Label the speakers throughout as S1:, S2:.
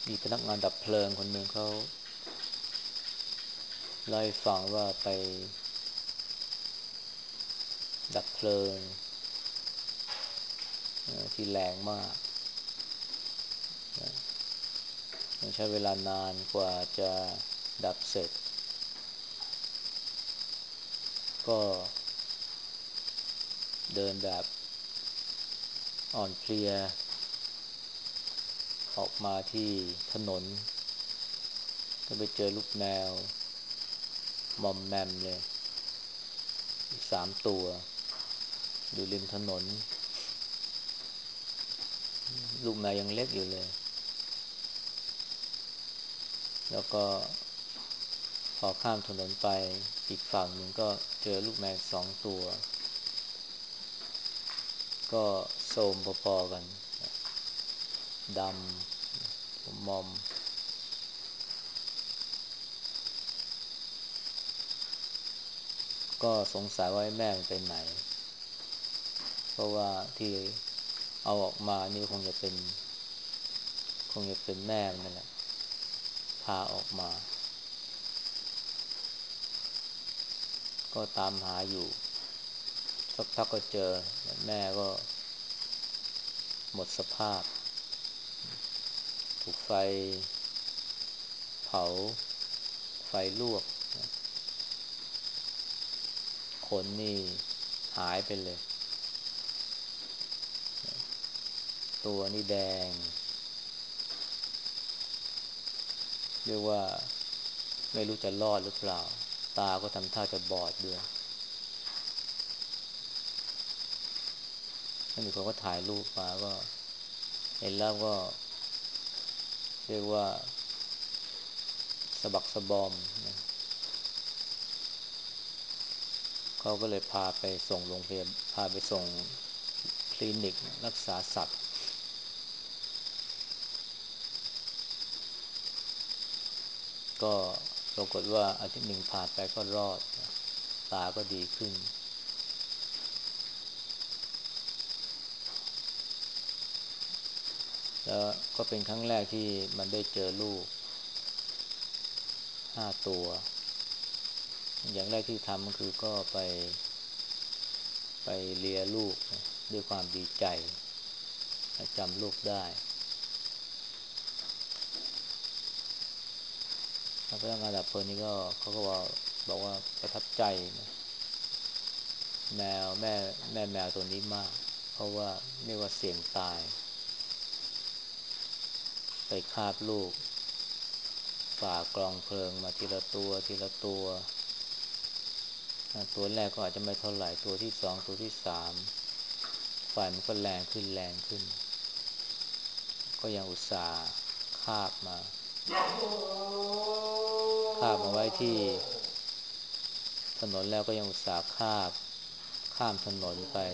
S1: มีพนักงานดับเพลิงคนหนึ่งเขาเล่าให้ฟังว่าไปดับเพลิงที่แรงมากต้องใช้เวลานานกว่าจะดับเสร็จก็เดินแบบอ่อนเพลียออกมาที่ถนนก็ไปเจอลูกแมวมอมแมมเลยอีก3 ตัวอยู่ริมถนนลูกแมวยังเล็กอยู่เลยแล้วก็พอข้ามถนนไปอีกฝั่งหนึ่งก็เจอลูกแมว2 ตัวก็โทรมพอๆกันดำมอมก็สงสัยว่าแม่มันไปไหนเพราะว่าที่เอาออกมานี่คงจะเป็นแม่มันนั่นแหละพาออกมาก็ตามหาอยู่สักพักก็เจอแม่ก็หมดสภาพถูกไฟเผาไฟลวกขนนี่หายไปเลยตัวนี่แดงเรียกว่าไม่รู้จะรอดหรือเปล่าตาก็ทำท่าจะบอดด้วยแล้วมีคนก็ถ่ายรูปมาก็เห็นแล้วก็เรียกว่าสะบักสะบอมนะเขาก็เลยพาไปส่งโรงพยาบาลพาไปส่งคลินิกรักษาสัตว์ก็ปรากฏว่าอาทิตย์หนึ่งผ่านไปก็รอดตาก็ดีขึ้นแล้วก็เป็นครั้งแรกที่มันได้เจอลูก5 ตัวอย่างแรกที่ทำก็คือก็ไปเลียลูกด้วยความดีใจจำลูกได้แล้วพนักงานดับเพลิงนี่ก็เขาก็บอกว่าประทับใจนะแมวแม่แมวตัวนี้มากเพราะว่าไม่ว่าเสี่ยงตายไปคาบลูกฝ่ากลองเพลิงมาทีละตัวทีละตัวตัวแรกก็อาจจะไม่เท่าไหร่ตัวที่2ตัวที่3ไฟมันก็แรงขึ้นแรงขึ้นก็ยังอุตส่าห์คาบมาไว้ที่ถนนแล้วก็ยังอุตส่าห์ข้ามถนนไป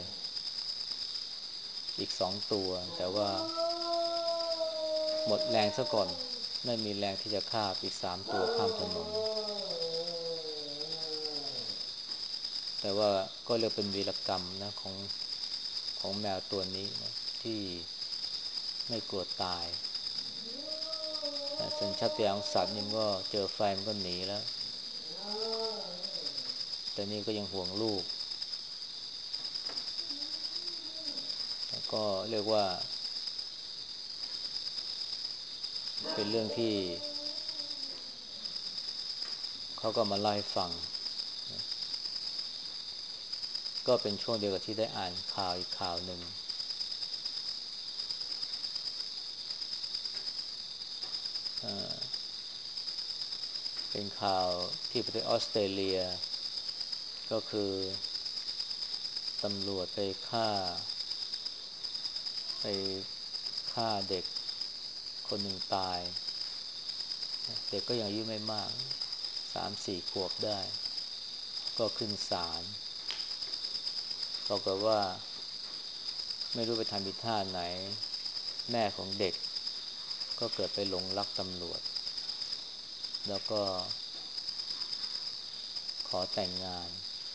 S1: อีก2 ตัวแต่ว่าหมดแรงซะก่อนไม่มีแรงที่จะข้ามอีก3 ตัวข้ามถนนแต่ว่าก็เรียกเป็นวีรกรรมนะของแมวตัวนี้นะที่ไม่กลัวตายสัญชาตญาณของสัตว์นี่มันก็เจอไฟมันก็หนีแล้วแต่นี่ก็ยังห่วงลูกแล้วก็เรียกว่าเป็นเรื่องที่เขาก็มาเล่าให้ฟังก็เป็นช่วงเดียวกับที่ได้อ่านข่าวอีกข่าวหนึ่งเป็นข่าวที่ประเทศออสเตรเลียก็คือตำรวจไปฆ่าเด็กคนหนึ่งตายเด็กก็ยังอายุไม่มาก3-4 ขวบได้ก็ขึ้นศาลปรากฏว่าไม่รู้ไปทำอีท่าไหนแม่ของเด็กก็เกิดไปหลงรักตำรวจแล้วก็ขอแต่งงาน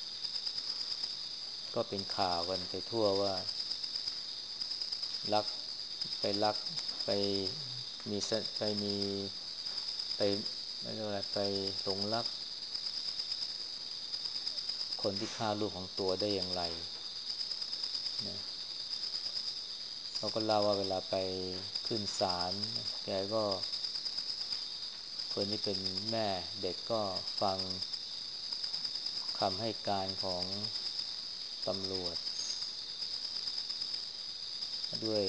S1: ก็เป็นข่าวกันไปทั่วว่ารักไปรักไปมีไปไม่รู้อะไรไปหลงรักคนที่ฆ่าลูกของตัวได้อย่างไรนะเขาก็เล่าว่าเวลาไปขึ้นศาลแกก็คนที่เป็นแม่เด็กก็ฟังคำให้การของตำรวจด้วย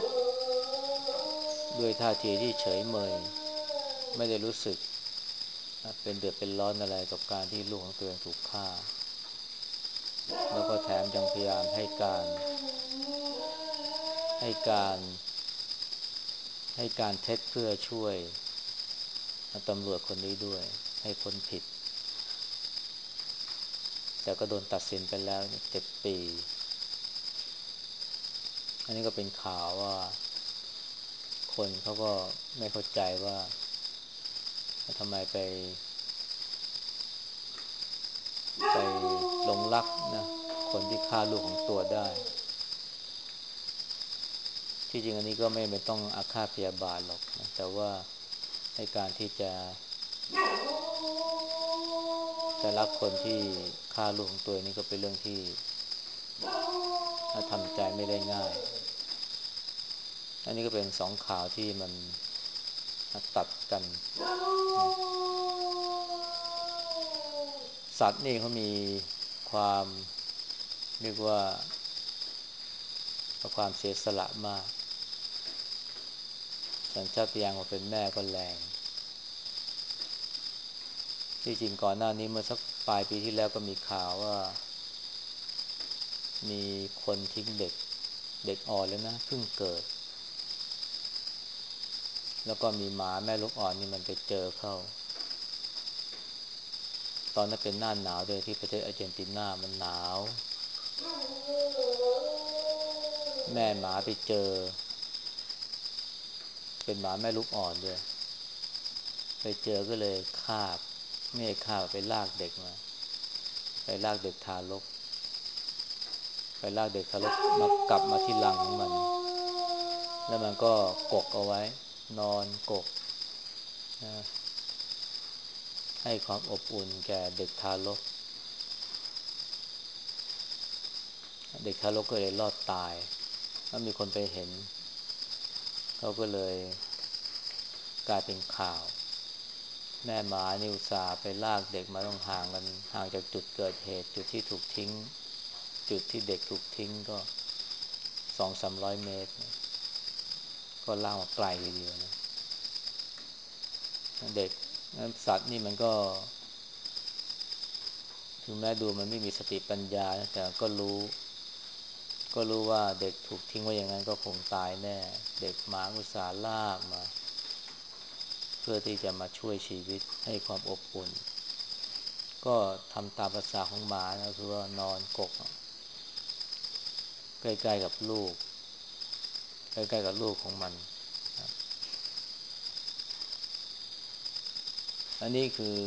S1: ท่าทีที่เฉยเมยไม่ได้รู้สึกเป็นเดือดเป็นร้อนอะไรกับการที่ลูกของตัวเองถูกฆ่าแล้วก็แถมยังพยายามให้การให้การเท็จเพื่อช่วยตำรวจคนนี้ด้วยให้พ้นผิดแต่ก็โดนตัดสินไปแล้ว7 ปีอันนี้ก็เป็นข่าวว่าคนเขาก็ไม่เข้าใจว่าทำไมไปหลงรักนะคนที่ฆ่าลูกของตัวได้ที่จริงอันนี้ก็ไม่ต้องอาฆาตพยาบาทหรอกนะแต่ว่าในการที่จะรักคนที่ฆ่าลูกของตัวนี่ก็เป็นเรื่องที่ทำใจไม่ได้ง่ายอันนี้ก็เป็น2 ข่าวที่มันตัดกันสัตว์นี่เขามีความเรียกว่าความเสียสละมากสัญชาตญาณของเป็นแม่ก็แรงที่จริงก่อนหน้านี้เมื่อสักปลายปีที่แล้วก็มีข่าวว่ามีคนทิ้งเด็กอ่อนเลยนะเพิ่งเกิดแล้วก็มีหมาแม่ลูกอ่อนนี่มันไปเจอเข้าตอนนั้นเป็นหน้าหนาวด้วยที่ประเทศอาร์เจนตินามันหนาวแม่หมาไปเจอเป็นหมาแม่ลูกอ่อนด้วยไปเจอก็เลยคาบไม่ให้คาบไปลากเด็กมาไปลากเด็กทารกมากลับมาที่รังของมันแล้วมันก็กกเอาไว้นอนกกนะให้ความอบอุ่นแก่เด็กทารกก็เลยรอดตายแล้วมีคนไปเห็นเขาก็เลยกลายเป็นข่าวแม่หมานี่อุตส่าห์ไปลากเด็กมาต้องห่างจากจุดเกิดเหตุจุดที่ถูกทิ้งจุดที่เด็กถูกทิ้งก็200-300 เมตรก็ลากมาไกลทีเดียวนะเด็กสัตว์นี่มันก็ถึงแม้ดูมันไม่มีสติปัญญาแต่ก็รู้ว่าเด็กถูกทิ้งไว้อย่างนั้นก็คงตายแน่เด็กหมาอุตส่าห์ลากมาเพื่อที่จะมาช่วยชีวิตให้ความอบอุ่นก็ทำตามภาษาของหมานะคือว่านอนกกใกล้ๆกับลูกใกล้ๆกับลูกของมันอันนี้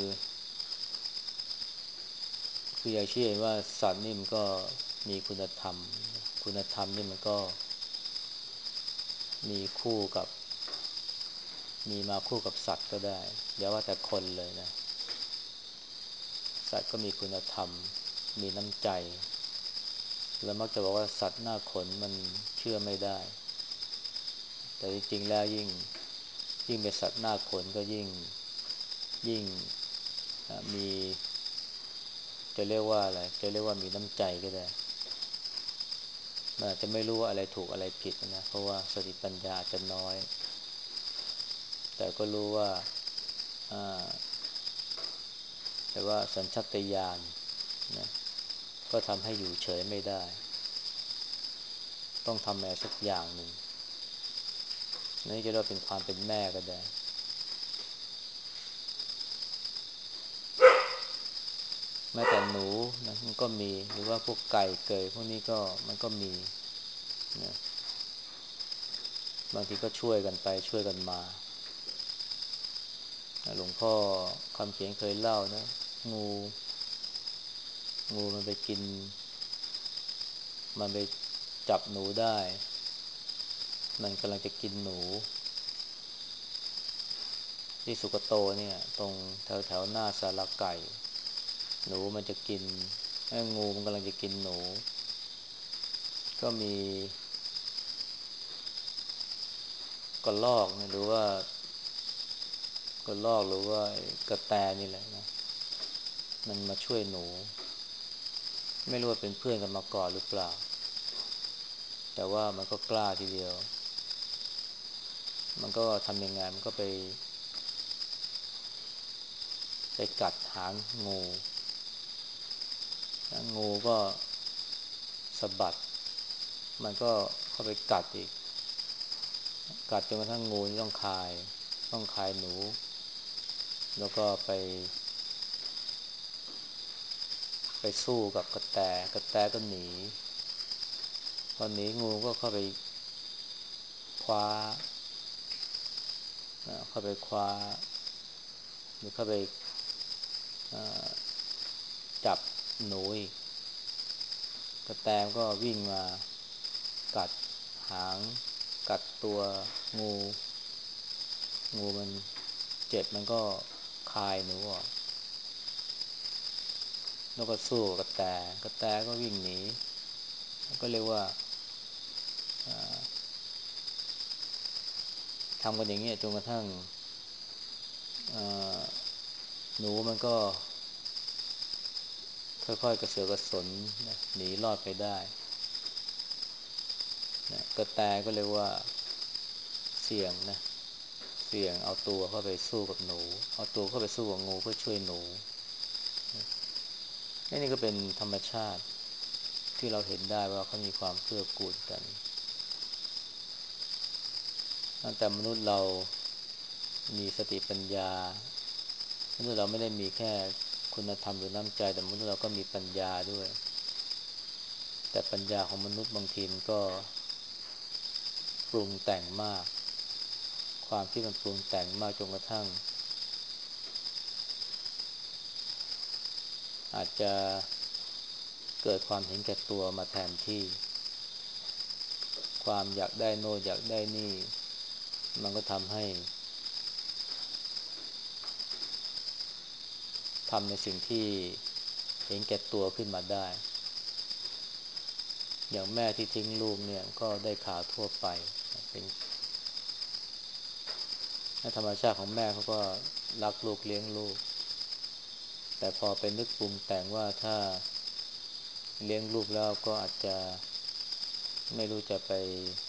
S1: คืออยากเชื่อว่าสัตว์นี่มันก็มีคุณธรรมนี่มันก็มีคู่กับมีมาคู่กับสัตว์ก็ได้อย่าว่าแต่คนเลยนะสัตว์ก็มีคุณธรรมมีน้ำใจแล้วมักจะบอกว่าสัตว์หน้าขนมันเชื่อไม่ได้แต่จริงๆแล้วยิ่งเป็นสัตว์หน้าขนก็ยิ่งมีจะเรียกว่าอะไรจะเรียกว่ามีน้ำใจก็ได้มันอาจจะไม่รู้ว่าอะไรถูกอะไรผิดนะเพราะว่าสติปัญญาอาจจะน้อยแต่ก็รู้ว่าอ่าแต่ว่าสัญชาตญาณนะก็ทำให้อยู่เฉยไม่ได้ต้องทำอะไรสักอย่างหนึ่งนี่จะเรียกว่าเป็นความเป็นแม่ก็ได้แม้แต่หนูนะมันก็มีหรือว่าพวกไก่เกยพวกนี้ก็มันก็มีนะบางทีก็ช่วยกันไปช่วยกันมาหลวงพ่อคำเขียนเคยเล่านะงูมันไปกินมันไปจับหนูได้มันกำลังจะกินหนูที่สุกโตเนี่ยตรงแถวแถวหน้าศาลาไก่หนูมันจะกินงูมันกำลังจะกินหนูก็มีกระรอกนะหรือว่ากระรอกหรือว่ากระแตนี่แหละนะมันมาช่วยหนูไม่รู้ว่าเป็นเพื่อนกันมาก่อนหรือเปล่าแต่ว่ามันก็กล้าทีเดียวมันก็ทำยังไงมันก็ไปกัดหางงูงูก็สะบัดมันก็เข้าไปกัดอีกกัดจนกระทั่งงูนี่ต้องคายหนูแล้วก็ไปสู้กับกระแตก็หนีพอหนีงูก็เข้าไปคว้าเข้าไปคว้าหรือเข้าไปจับหนูอีกกระแตก็วิ่งมากัดหางกัดตัวงูงูมันเจ็บมันก็คายหนูออกแล้วก็สู้กับกระแตก็วิ่งหนีก็เรียกว่าทำกันอย่างเงี้ยจนกระทั่งหนูมันก็ค่อยๆกระเสือกกระสนนะหนีรอดไปได้นะกระแตก็เรียกว่าเสี่ยงนะเสี่ยงเอาตัวเข้าไปสู้กับหนูเอาตัวเข้าไปสู้กับงูเพื่อช่วยหนูนี่ก็เป็นธรรมชาติที่เราเห็นได้ว่าเขามีความเกื้อกูลกันตั้งแต่มนุษย์เรามีสติปัญญามนุษย์เราไม่ได้มีแค่คุณธรรมหรือน้ำใจแต่มนุษย์เราก็มีปัญญาด้วยแต่ปัญญาของมนุษย์บางทีมันก็ปรุงแต่งมากความที่มันปรุงแต่งมากจนกระทั่งอาจจะเกิดความเห็นแก่ตัวมาแทนที่ความอยากได้โน่นอยากได้นี่มันก็ทำให้ทำในสิ่งที่เห็นแก่ตัวขึ้นมาได้อย่างแม่ที่ทิ้งลูกเนี่ยก็ได้ข่าวทั่วไปเป็นธรรมชาติของแม่เขาก็รักลูกเลี้ยงลูกแต่พอไปนึกปรุงแต่งว่าถ้าเลี้ยงลูกแล้วก็อาจจะไม่รู้จะไป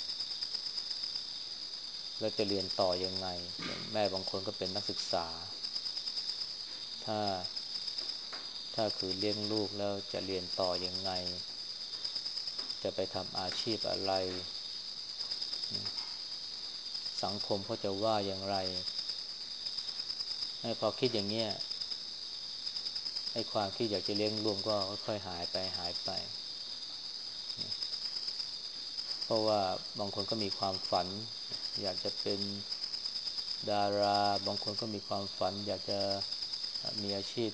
S1: แล้วจะเรียนต่อยังไงแม่บางคนก็เป็นนักศึกษาถ้าคือเลี้ยงลูกแล้วจะเรียนต่อยังไงจะไปทำอาชีพอะไรสังคมเขาจะว่าอย่างไรพอคิดอย่างเงี้ยให้ความคิดอยากจะเลี้ยงลูกก็ค่อยๆหายไปเพราะว่าบางคนก็มีความฝันอยากจะเป็นดาราบางคนก็มีความฝันอยากจะมีอาชีพ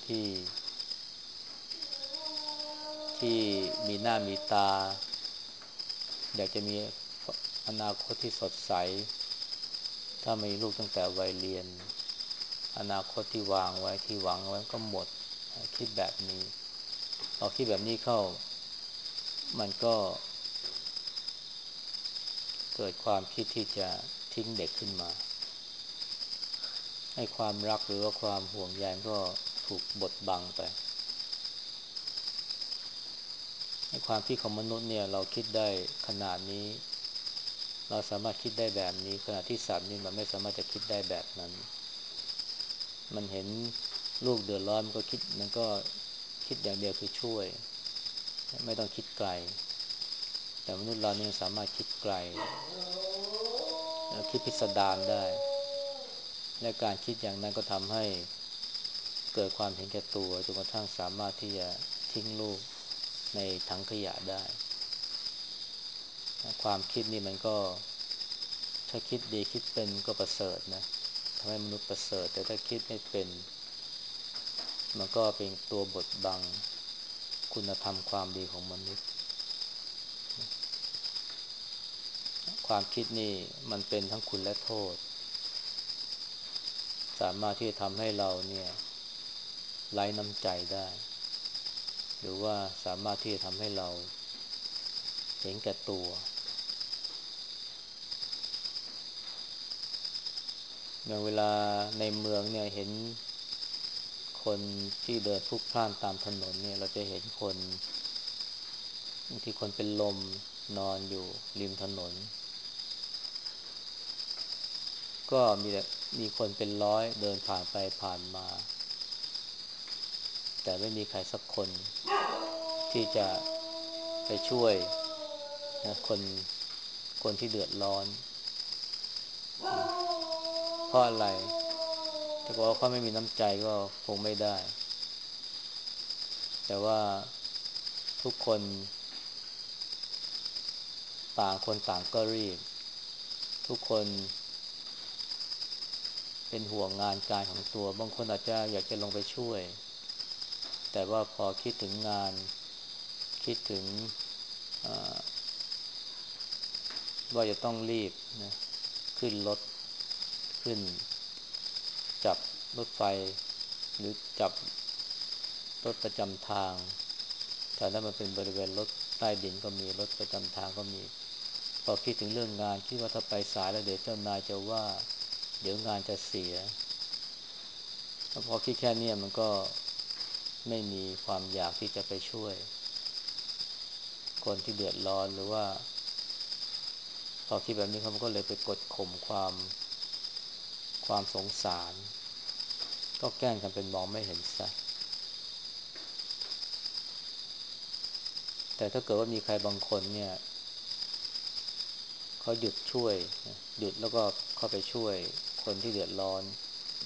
S1: ที่มีหน้ามีตาอยากจะมีอนาคตที่สดใสถ้ามีลูกตั้งแต่วัยเรียนอนาคตที่วางไว้ที่หวังไว้ก็หมดคิดแบบนี้พอคิดแบบนี้เข้ามันก็เกิดความคิดที่จะทิ้งเด็กขึ้นมาให้ความรักหรือว่าความห่วงใยก็ถูกบดบังไปให้ความคิดของมนุษย์เนี่ยเราคิดได้ขนาดนี้เราสามารถคิดได้แบบนี้ขณะที่สัตว์นี่มันไม่สามารถจะคิดได้แบบนั้นมันเห็นลูกเดือดร้อนมันก็คิดอย่างเดียวคือช่วยไม่ต้องคิดไกลแต่มนุษย์เราเนี่ยสามารถคิดไกลคิดพิสดารได้และการคิดอย่างนั้นก็ทำให้เกิดความเห็นแก่ตัวจนกระทั่งสามารถที่จะทิ้งลูกในถังขยะได้ความคิดนี่มันก็ถ้าคิดดีคิดเป็นก็ประเสริฐนะทำให้มนุษย์ประเสริฐแต่ถ้าคิดไม่เป็นมันก็เป็นตัวบดบังคุณธรรมความดีของมนุษย์ความคิดนี่มันเป็นทั้งคุณและโทษสามารถที่จะทำให้เราเนี่ยไร้น้ำใจได้หรือว่าสามารถที่จะทำให้เราเห็นแก่ตัวอย่างเวลาในเมืองเนี่ยเห็นคนที่เดินพลุกพล่านตามถนนเนี่ยเราจะเห็นคนบางทีคนเป็นลมนอนอยู่ริมถนนก็มีคนเป็นร้อยเดินผ่านไปผ่านมาแต่ไม่มีใครสักคนที่จะไปช่วยนะคนที่เดือดร้อนเพราะอะไรจะบอกว่าเขาไม่มีน้ำใจก็คงไม่ได้แต่ว่าทุกคนต่างคนต่างก็รีบทุกคนเป็นห่วงงานการของตัวบางคนอาจจะอยากจะลงไปช่วยแต่ว่าพอคิดถึงงานคิดถึงว่าจะต้องรีบนะขึ้นรถขึ้นจับรถไฟหรือจับรถประจำทางแถวนั้นมันเป็นบริเวณรถใต้ดินก็มีรถประจำทางก็มีพอคิดถึงเรื่องงานคิดว่าถ้าไปสายแล้วเดี๋ยวเจ้านายจะว่าเดี๋ยวงานจะเสียพอคิดแค่นี้มันก็ไม่มีความอยากที่จะไปช่วยคนที่เดือดร้อนหรือว่าพอคิดแบบนี้เขาก็เลยไปกดข่มความสงสารก็แกล้งกันเป็นมองไม่เห็นซะแต่ถ้าเกิดว่ามีใครบางคนเนี่ยเขาหยุดช่วยหยุดแล้วก็เข้าไปช่วยคนที่เดือดร้อน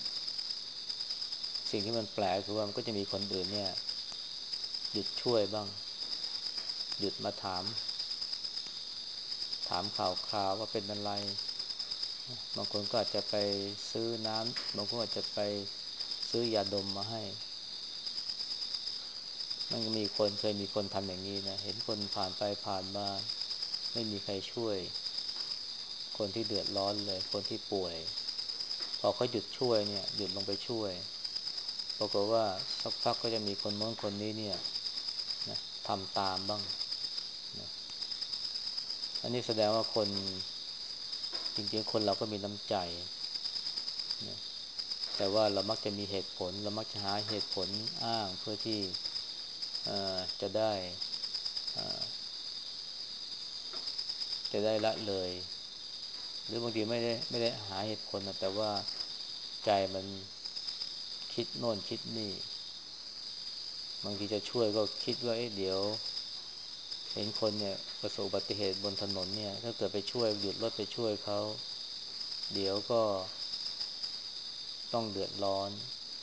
S1: สิ่งที่มันแปลกคือว่ามันก็จะมีคนอื่นเนี่ยหยุดช่วยบ้างหยุดมาถามข่าวคราวว่าเป็นอะไรบางคนก็อาจจะไปซื้อน้ำบางคนอาจจะไปซื้อยาดมมาให้มันก็เคยมีคนทำอย่างนี้นะเห็นคนผ่านไปผ่านมาไม่มีใครช่วยคนที่เดือดร้อนเลยคนที่ป่วยพอเขาหยุดช่วยเนี่ยหยุดลงไปช่วยปรากฏว่าสักพักก็จะมีคนโน้นคนนี้เนี่ยนะทำตามบ้างนะอันนี้แสดงว่าคนจริงๆคนเราก็มีน้ำใจนะแต่ว่าเรามักจะมีเหตุผลเรามักจะหาเหตุผลอ้างเพื่อที่จะได้เอ่อจะได้ละเลยหรือบางทีไม่ได้หาเหตุผลนะแต่ว่าใจมันคิดโน่นคิดนี่บางทีจะช่วยก็คิดว่าเดี๋ยวเห็นคนเนี่ยประสบอุบัติเหตุบนถนนเนี่ยถ้าเกิดไปช่วยหยุดรถไปช่วยเขาเดี๋ยวก็ต้องเดือดร้อน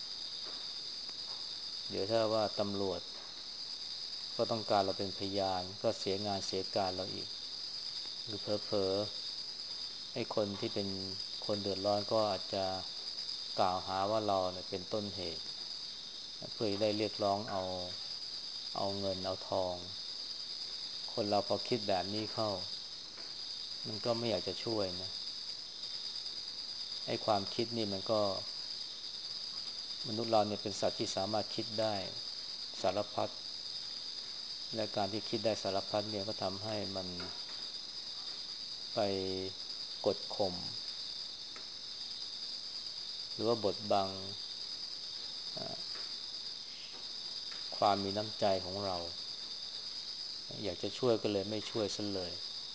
S1: เดี๋ยวถ้าว่าตำรวจก็ต้องการเราเป็นพยานก็เสียงานเสียการเราอีกหรือเผลอๆไอ้คนที่เป็นคนเดือดร้อนก็อาจจะกล่าวหาว่าเราเนี่ยเป็นต้นเหตุเพื่อได้เรียกร้องเอาเงินเอาทองคนเราพอคิดแบบนี้เข้ามันก็ไม่อยากจะช่วยนะไอ้ความคิดนี่มันก็มนุษย์เราเนี่ยเป็นสัตว์ที่สามารถคิดได้สารพัดและการที่คิดได้สารพัดเนี่ยก็ทำให้มันไปกดข่มหรือว่าบดบังความมีน้ำใจของเราอยากจะช่วยก็เลยไม่ช่วยซะเลย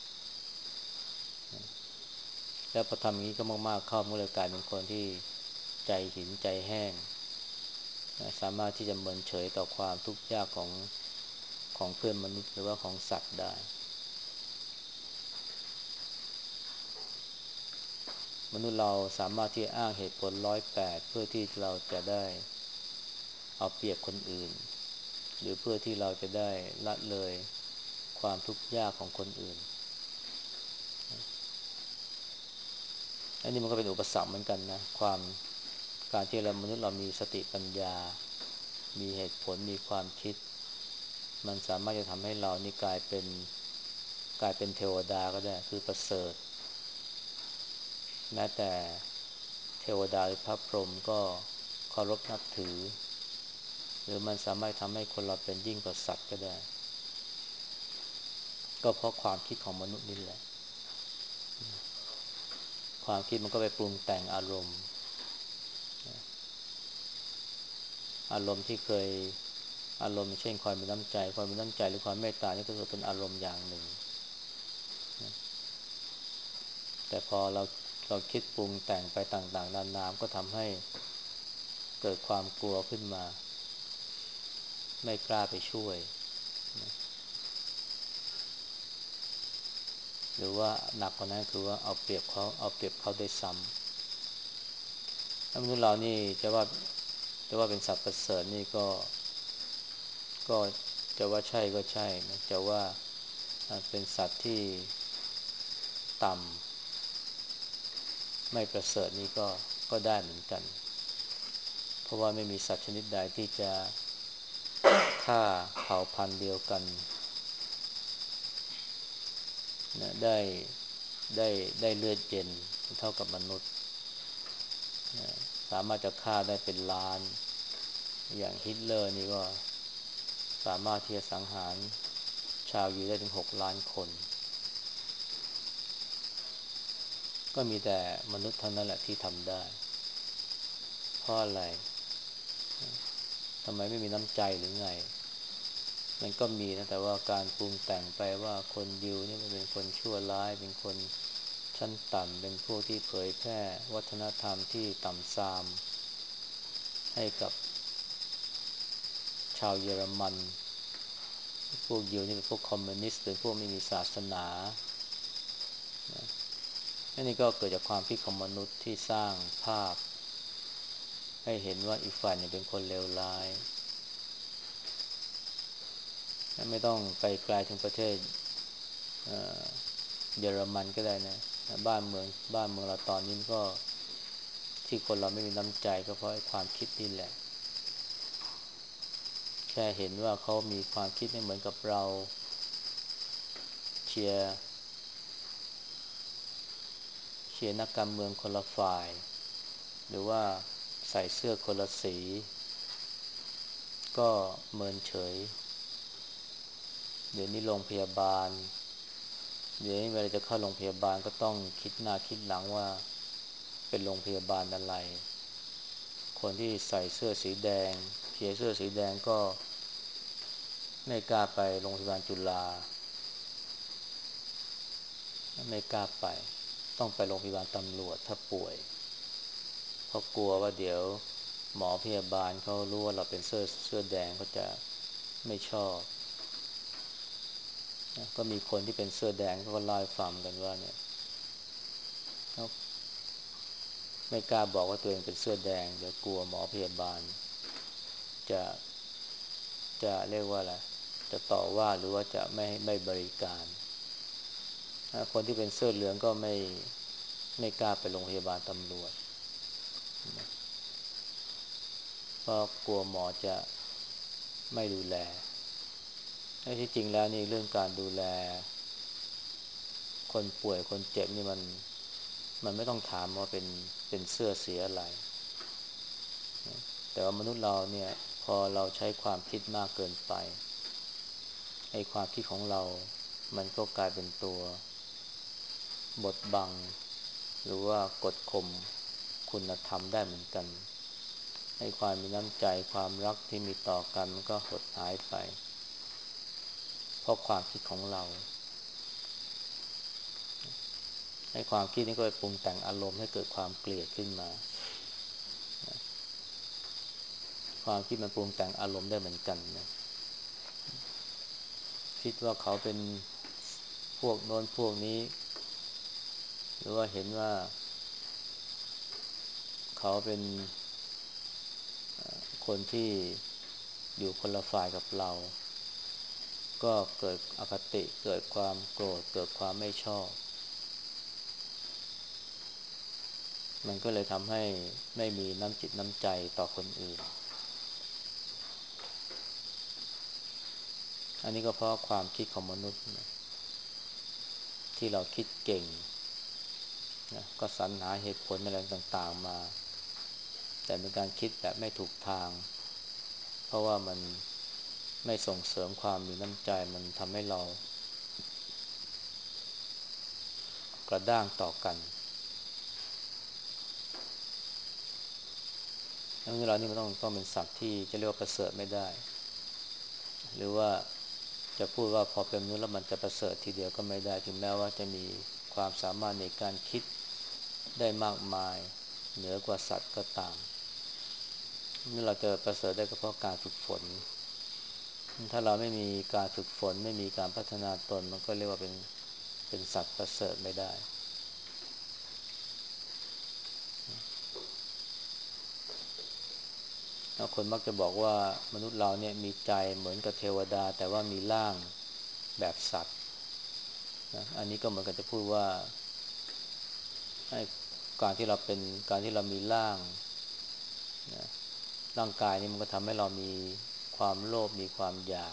S1: แล้วพอทำอย่างนี้ก็มากๆเข้ามันก็เลยกลายเป็นคนที่ใจหินใจแห้งสามารถที่จะเมินเฉยต่อความทุกข์ยากของเพื่อนมนุษย์หรือว่าของสัตว์ได้มนุษย์เราสามารถที่จะอ้างเหตุผล108เพื่อที่เราจะได้เอาเปรียบคนอื่นหรือเพื่อที่เราจะได้ละเลยความทุกข์ยากของคนอื่นอันนี้มันก็เป็นอุปสรรคเหมือนกันนะการที่เรามนุษย์เรามีสติปัญญามีเหตุผลมีความคิดมันสามารถจะทำให้เรานี่กลายเป็นเทวดาก็ได้คือประเสริฐแม้แต่เทวดาหรือพระพรหมก็เคารพนับถือหรือมันสามารถทำให้คนเราเป็นยิ่งกว่าสัตว์ก็ได้ก็เพราะความคิดของมนุษย์นี่แหละความคิดมันก็ไปปรุงแต่งอารมณ์ที่เคยอารมณ์เช่นความมีน้ำใจหรือความเมตตานี่ก็คือเป็นอารมณ์อย่างหนึ่งแต่พอเราคิดปรุงแต่งไปต่างๆนานาก็ทำให้เกิดความกลัวขึ้นมาไม่กล้าไปช่วยหรือว่าหนักกว่านั้นคือว่าเอาเปรียบเขาได้ซ้ำมนุษย์เรานี่จะว่าเป็นสัตว์ประเสริฐนี่ก็จะว่าใช่ก็ใช่นะจะว่าเป็นสัตว์ที่ต่ำไม่ประเสริฐนี่ก็ได้เหมือนกันเพราะว่าไม่มีสัตว์ชนิดใดที่จะฆ่าเผ่าพันธุ์เดียวกันนะได้ได้เลือดเย็นเท่ากับมนุษย์นะสามารถจะฆ่าได้เป็นล้านอย่างฮิตเลอร์นี่ก็สามารถที่จะสังหารชาวยิวได้ถึง6 ล้านคนก็มีแต่มนุษย์เท่านั้นแหละที่ทำได้เพราะอะไรทำไมไม่มีน้ำใจหรือไงมันก็มีนะแต่ว่าการปรุงแต่งไปว่าคนยิวนี่มันเป็นคนชั่วร้ายเป็นคนชั้นต่ำเป็นพวกที่เผยแพร่วัฒนธรรมที่ต่ำทรามให้กับชาวเยอรมันพวกยิวนี่เป็นพวกคอมมิวนิสต์เป็นพวกไม่มีศาสนานี่ก็เกิดจากความคิดของมนุษย์ที่สร้างภาพให้เห็นว่าอีกฝ่ายเนี่ยเป็นคนเลวร้ายไม่ต้องไปไกลถึงประเทศเยอรมันก็ได้นะบ้านเมืองเราตอนนี้ก็ที่คนเราไม่มีน้ำใจก็เพราะไอ้ความคิดนี่แหละแค่เห็นว่าเขามีความคิดไม่เหมือนกับเราเชียร์นักการเมืองคนละฝ่ายหรือว่าใส่เสื้อคนละสีก็เมินเฉยเดี๋ยวนี้โรงพยาบาลเดี๋ยวนี้เวลาจะเข้าโรงพยาบาลก็ต้องคิดหน้าคิดหลังว่าเป็นโรงพยาบาลอะไรคนที่ใส่เสื้อสีแดงเชียร์เสื้อสีแดงก็ไม่กล้าไปโรงพยาบาลจุฬาไม่กล้าไปต้องไปโรงพยาบาลตำรวจถ้าป่วยเพราะกลัวว่าเดี๋ยวหมอพยาบาลเขารู้ว่าเราเป็นเสื้อแดงก็จะไม่ชอบก็มีคนที่เป็นเสื้อแดงเขาก็เล่าให้ฟังกันว่าเนี่ยเขาไม่กล้าบอกว่าตัวเองเป็นเสื้อแดงเดี๋ยวกลัวหมอพยาบาลจะเรียกว่าอะไรจะต่อว่าหรือว่าจะไม่บริการคนที่เป็นเสื้อเหลืองก็ไม่กล้าไปโรงพยาบาลตำรวจเพราะกลัวหมอจะไม่ดูแลที่จริงแล้วนี่เรื่องการดูแลคนป่วยคนเจ็บนี่มันไม่ต้องถามว่าเป็นเสื้อสีอะไรแต่ว่ามนุษย์เราเนี่ยพอเราใช้ความคิดมากเกินไปไอ้ความคิดของเรามันก็กลายเป็นตัวบดบังหรือว่ากดข่มคุณธรรมได้เหมือนกันให้ความมีน้ำใจความรักที่มีต่อกันมันก็หดหายไปเพราะความคิดของเราให้ความคิดนี้ก็ไปปรุงแต่งอารมณ์ให้เกิดความเกลียดขึ้นมาความคิดมันปรุงแต่งอารมณ์ได้เหมือนกันนะคิดว่าเขาเป็นพวกโน้นพวกนี้หรือว่าเห็นว่าเขาเป็นคนที่อยู่คนละฝ่ายกับเราก็เกิดอคติเกิดความโกรธเกิดความไม่ชอบมันก็เลยทำให้ไม่มีน้ำจิตน้ำใจต่อคนอื่นอันนี้ก็เพราะความคิดของมนุษย์นะที่เราคิดเก่งนะก็สรรหาเหตุผลอะไรต่างๆมาแต่เป็นการคิดแบบไม่ถูกทางเพราะว่ามันไม่ส่งเสริมความมีน้ำใจมันทำให้เรากระด้างต่อกันดังนั้นเรานี่มันต้องเป็นสัตว์ที่จะเรียกว่าประเสริฐไม่ได้หรือว่าจะพูดว่าพอเป็นมนุษย์แล้วมันจะประเสริฐทีเดียวก็ไม่ได้ถึงแม้ว่าจะมีความสามารถในการคิดได้มากมายเหนือกว่าสัตว์ก็ตามนี่เราจะประเสริฐได้ก็เพราะการฝึกฝนถ้าเราไม่มีการฝึกฝนไม่มีการพัฒนาตนมันก็เรียกว่าเป็นสัตว์ประเสริฐไม่ได้คนมักจะบอกว่ามนุษย์เราเนี่ยมีใจเหมือนกับเทวดาแต่ว่ามีร่างแบบสัตว์นะอันนี้ก็เหมือนกันจะพูดว่าให้การที่เรามีร่างนะร่างกายนี่มันก็ทำให้เรามีความโลภมีความอยาก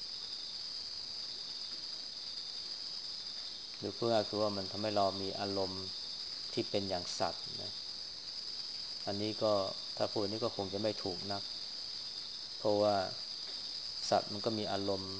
S1: หรือพูดง่ายๆคือว่ามันทำให้เรามีอารมณ์ที่เป็นอย่างสัตว์นะอันนี้ก็ถ้าพูดนี้ก็คงจะไม่ถูกนักเพราะว่าสัตว์มันก็มีอารมณ์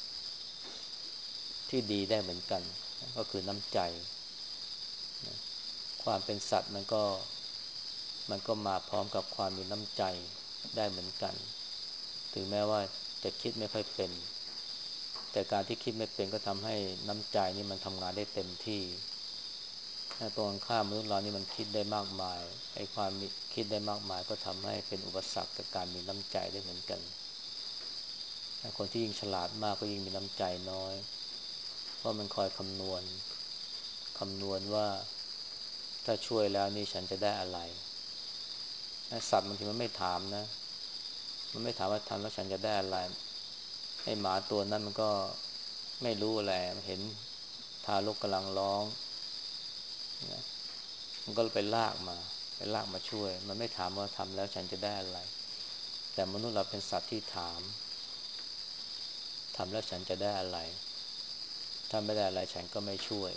S1: ที่ดีได้เหมือนกันก็คือน้ำใจนะความเป็นสัตว์มันก็มาพร้อมกับความมีน้ำใจได้เหมือนกันถึงแม้ว่าจะคิดไม่ค่อยเป็นแต่การที่คิดไม่เป็นก็ทำให้น้ำใจนี่มันทำงานได้เต็มที่ตรงกันข้ามมนุษย์เรานี่มันคิดได้มากมายไอ้ความคิดได้มากมายก็ทำให้เป็นอุปสรรคกับการมีน้ำใจได้เหมือนกันคนที่ยิ่งฉลาดมากก็ยิ่งมีน้ำใจน้อยเพราะมันคอยคำนวณว่าถ้าช่วยแล้วนี่ฉันจะได้อะไรสัตว์บางทีมันไม่ถามนะมันไม่ถามว่าทำแล้วฉันจะได้อะไรไอ้หมาตัวนั้นมันก็ไม่รู้อะไรเห็นทารกกำลังร้องนะมันก็ไปลากมาช่วยมันไม่ถามว่าทำแล้วฉันจะได้อะไรแต่มนุษย์เราเป็นสัตว์ที่ถามทำแล้วฉันจะได้อะไรถ้าไม่ได้อะไรฉันก็ไม่ช่วย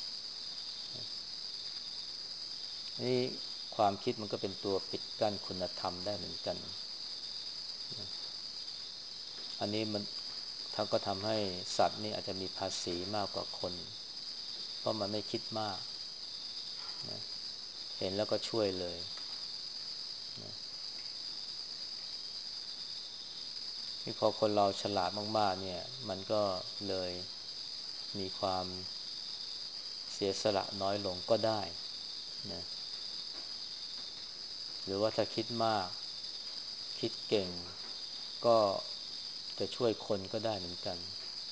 S1: นี่ความคิดมันก็เป็นตัวปิดกั้นคุณธรรมได้เหมือนกันอันนี้มันก็ทำให้สัตว์นี่อาจจะมีภาษีมากกว่าคนเพราะมันไม่คิดมากนะเห็นแล้วก็ช่วยเลยนะนี่พอคนเราฉลาดมากๆเนี่ยมันก็เลยมีความเสียสละน้อยลงก็ได้นะหรือว่าถ้าคิดมากคิดเก่งก็จะช่วยคนก็ได้เหมือนกัน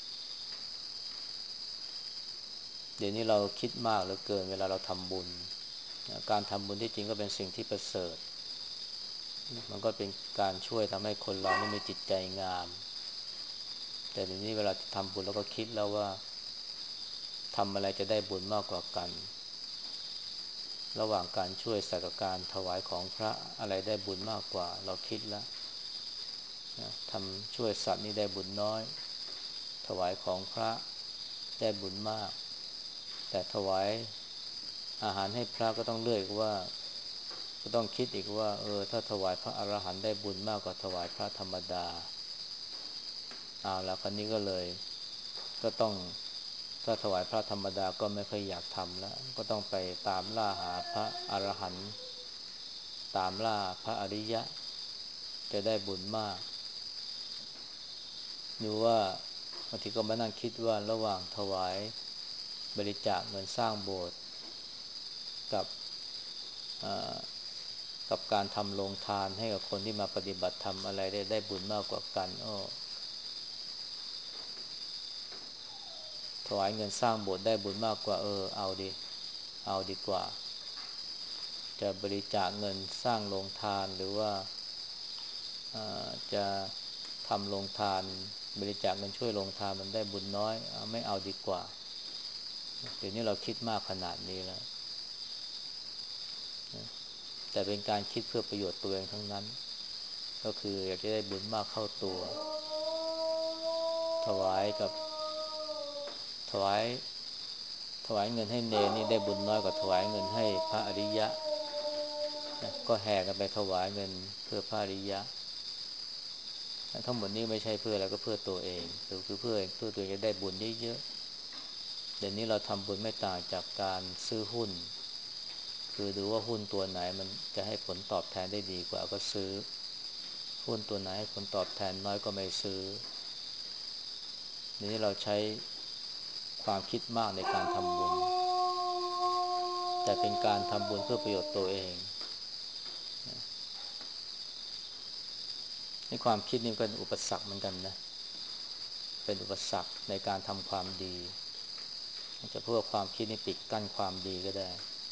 S1: เดี๋ยวนี้เราคิดมากเหลือเกินเวลาเราทำบุญนะการทำบุญที่จริงก็เป็นสิ่งที่ประเสริฐมันก็เป็นการช่วยทำให้คนเรานี่มีจิตใจงามแต่เดี๋ยวนี้เวลาทำบุญเราก็คิดแล้วว่าทำอะไรจะได้บุญมากกว่ากันระหว่างการช่วยสัตว์กับการถวายของพระอะไรได้บุญมากกว่าเราคิดแล้วนะทำช่วยสัตว์นี่ได้บุญน้อยถวายของพระได้บุญมากแต่ถวายอาหารให้พระก็ต้องเลือกว่าก็ต้องคิดอีกว่าถ้าถวายพระอรหันต์ได้บุญมากกว่าถวายพระธรรมดาเอาแล้วคราวนี้ก็เลยก็ต้องถ้าถวายพระธรรมดาก็ไม่ค่อยอยากทำแล้วก็ต้องไปตามล่าหาพระอรหันต์ตามล่าพระอริยะจะได้บุญมากหรือว่าบางทีก็มานั่งคิดว่าระหว่างถวายบริจาคเงินสร้างโบสถ์กับเอ่อกับการทำโรงทานให้กับคนที่มาปฏิบัติธรรมอะไรได้บุญมากกว่ากันถวายเงินสร้างโบสถ์ได้บุญมากกว่าเอาดีกว่าจะบริจาคเงินสร้างโรงทานหรือว่าจะทำโรงทานบริจาคเงินช่วยโรงทานมันได้บุญน้อยไม่เอาดีกว่าเดี๋ยวนี้เราคิดมากขนาดนี้แล้วแต่เป็นการคิดเพื่อประโยชน์ตัวเองทั้งนั้นก็คืออยากจะได้บุญมากเข้าตัวถวายกับถวายถวายเงินให้เนรนี่ได้บุญน้อยกว่าถวายเงินให้พระอริยะนะก็แห่กันไปถวายเงินเพื่อพระอริยะทั้งหมดนี้ไม่ใช่เพื่ออะไรก็เพื่อตัวเองคือเพื่อตัวเองจะได้บุญเยอะๆเดี๋ยวนี้เราทำบุญไม่ต่างจากการซื้อหุ้นคือดูว่าหุ้นตัวไหนมันจะให้ผลตอบแทนได้ดีกว่าก็ซื้อหุ้นตัวไหนให้ผลตอบแทนน้อยก็ไม่ซื้อเดี๋ยวนี้เราใช้ความคิดมากในการทำบุญแต่เป็นการทำบุญเพื่อประโยชน์ตัวเองในความคิดนี่เป็นอุปสรรคเหมือนกันนะเป็นอุปสรรคในการทำความดีอาจจะเพื่อความคิดนี่ปิดกั้นความดีก็ได้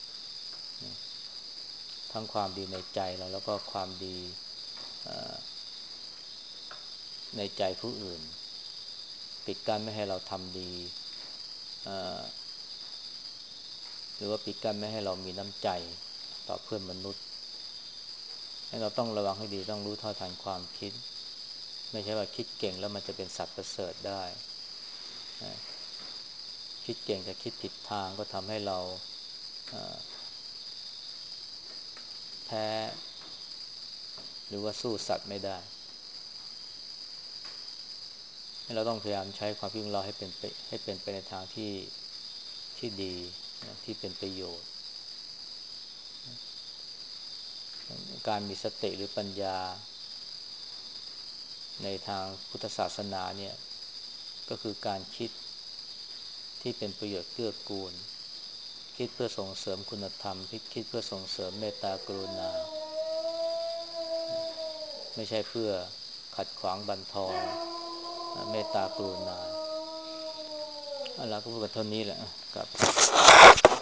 S1: ทั้งความดีในใจเราแล้วก็ความดีในใจผู้อื่นปิดกั้นไม่ให้เราทำดีหรือว่าปิดกั้นไม่ให้เรามีน้ำใจต่อเพื่อนมนุษย์ให้เราต้องระวังให้ดีต้องรู้เท่าทันความคิดไม่ใช่ว่าคิดเก่งแล้วมันจะเป็นสัตว์ประเสริฐได้คิดเก่งแต่คิดผิดทางก็ทำให้เราแพ้หรือว่าสู้สัตว์ไม่ได้เราต้องพยายามใช้ความคิดของเราให้เป็นไปในทางที่ดีที่เป็นประโยชน์การมีสติหรือปัญญาในทางพุทธศาสนาเนี่ยก็คือการคิดที่เป็นประโยชน์เกื้อกูลคิดเพื่อส่งเสริมคุณธรรมคิดเพื่อส่งเสริมเมตตากรุณาไม่ใช่เพื่อขัดขวางบั่นทอนเมตตากรุณาอะไรก็พูดกันเท่านี้แหละครับ